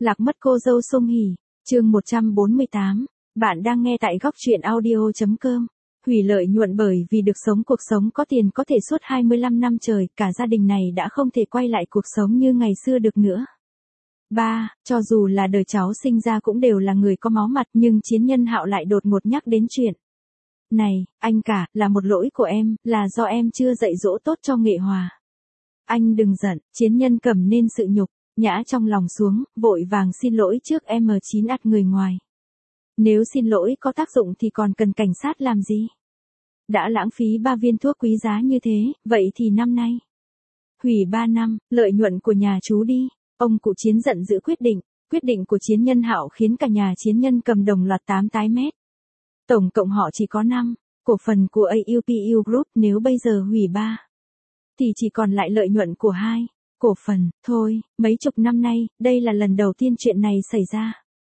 Lạc mất cô dâu Song Hỷ, chương 148. Bạn đang nghe tại góc truyện audio.com. Hủy lợi nhuận bởi vì được sống cuộc sống có tiền có thể suốt 25 năm trời, cả gia đình này đã không thể quay lại cuộc sống như ngày xưa được nữa. Cho dù là đời cháu sinh ra cũng đều là người có máu mặt, nhưng Chiến Nhân Hạo lại đột ngột nhắc đến chuyện. Này, anh cả, là một lỗi của em, là do em chưa dạy dỗ tốt cho Nghệ Hòa. Anh đừng giận, Chiến Nhân cầm nên sự nhục, nhã trong lòng xuống, vội vàng xin lỗi trước M9 ắt người ngoài. Nếu xin lỗi có tác dụng thì còn cần cảnh sát làm gì? Đã lãng phí 3 viên thuốc quý giá như thế, vậy thì năm nay hủy 3 năm, lợi nhuận của nhà chú đi. Ông cụ Chiến giận dữ quyết định của Chiến Nhân Hạo khiến cả nhà Chiến Nhân cầm đồng loạt 8 tái mét. Tổng cộng họ chỉ có 5 cổ phần của AUPU Group, nếu bây giờ hủy 3 thì chỉ còn lại lợi nhuận của 2 cổ phần thôi. Mấy chục năm nay, đây là lần đầu tiên chuyện này xảy ra.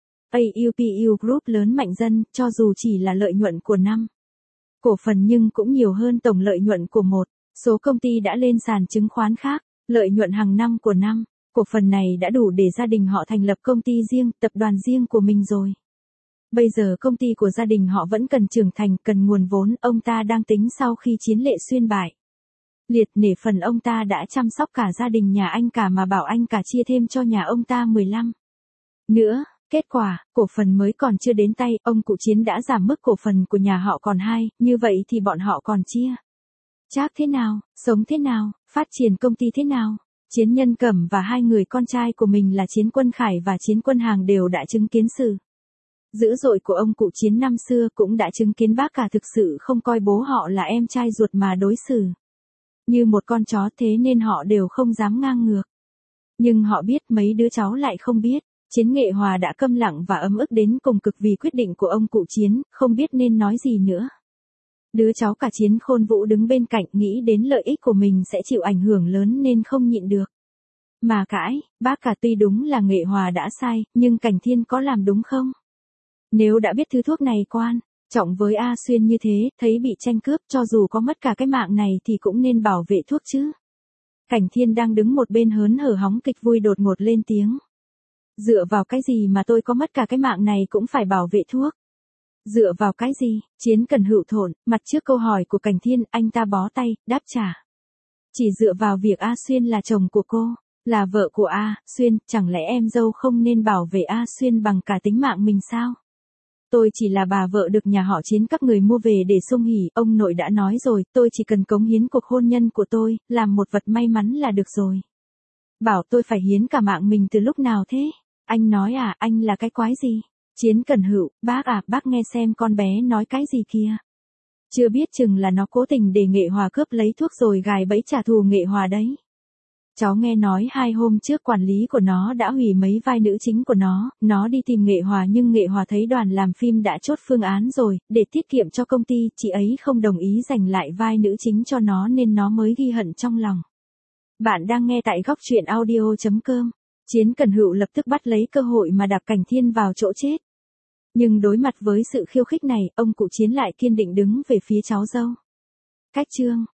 AUPU Group lớn mạnh dân, cho dù chỉ là lợi nhuận của 5 cổ phần nhưng cũng nhiều hơn tổng lợi nhuận của một số công ty đã lên sàn chứng khoán khác. Lợi nhuận hàng năm của 5 cổ phần này đã đủ để gia đình họ thành lập công ty riêng, tập đoàn riêng của mình rồi. Bây giờ công ty của gia đình họ vẫn cần trưởng thành, cần nguồn vốn. Ông ta đang tính sau khi Chiến Lệ Xuyên bại liệt, nể phần ông ta đã chăm sóc cả gia đình nhà anh cả mà bảo anh cả chia thêm cho nhà ông ta 15 nữa. Kết quả, cổ phần mới còn chưa đến tay, ông cụ Chiến đã giảm mức cổ phần của nhà họ còn 2, như vậy thì bọn họ còn chia chác thế nào, sống thế nào, phát triển công ty thế nào? Chiến Nhân Cẩm và 2 người con trai của mình là Chiến Quân Khải và Chiến Quân Hàng đều đã chứng kiến sự dữ dội của ông cụ Chiến năm xưa, cũng đã chứng kiến bác cả thực sự không coi bố họ là em trai ruột mà đối xử như một con chó, thế nên họ đều không dám ngang ngược. Nhưng họ biết, mấy đứa cháu lại không biết. Chiến Nghệ Hòa đã câm lặng và ấm ức đến cùng cực vì quyết định của ông cụ Chiến, không biết nên nói gì nữa. Đứa cháu cả Chiến Khôn Vũ đứng bên cạnh, nghĩ đến lợi ích của mình sẽ chịu ảnh hưởng lớn nên không nhịn được mà cãi. Bác cả, tuy đúng là Nghệ Hòa đã sai, nhưng Cảnh Thiên có làm đúng không? Nếu đã biết thứ thuốc này quan trọng với A Xuyên như thế, thấy bị tranh cướp, cho dù có mất cả cái mạng này thì cũng nên bảo vệ thuốc chứ. Cảnh Thiên đang đứng một bên hớn hở hóng kịch vui đột ngột lên tiếng. Dựa vào cái gì mà tôi có mất cả cái mạng này cũng phải bảo vệ thuốc? Dựa vào cái gì? Chiến Cần Hữu thổn mặt trước câu hỏi của Cảnh Thiên, anh ta bó tay, đáp trả. Chỉ dựa vào việc A Xuyên là chồng của cô, là vợ của A Xuyên, chẳng lẽ em dâu không nên bảo vệ A Xuyên bằng cả tính mạng mình sao? Tôi chỉ là bà vợ được nhà họ Chiến các người mua về để Song Hỷ, ông nội đã nói rồi, tôi chỉ cần cống hiến cuộc hôn nhân của tôi, làm một vật may mắn là được rồi. Bảo tôi phải hiến cả mạng mình từ lúc nào thế? Anh nói à, anh là cái quái gì? Chiến Cần Hữu, bác à, bác nghe xem con bé nói cái gì kìa. Chưa biết chừng là nó cố tình để Nghệ Hòa cướp lấy thuốc rồi gài bẫy trả thù Nghệ Hòa đấy. Cháu nghe nói 2 hôm trước quản lý của nó đã hủy mấy vai nữ chính của nó đi tìm Nghệ Hòa nhưng Nghệ Hòa thấy đoàn làm phim đã chốt phương án rồi, để tiết kiệm cho công ty, chị ấy không đồng ý giành lại vai nữ chính cho nó nên nó mới ghi hận trong lòng. Bạn đang nghe tại góc truyện audio.com. Chiến Cần Hữu lập tức bắt lấy cơ hội mà đạp Cảnh Thiên vào chỗ chết. Nhưng đối mặt với sự khiêu khích này, ông cụ Chiến lại kiên định đứng về phía cháu dâu. Cách chương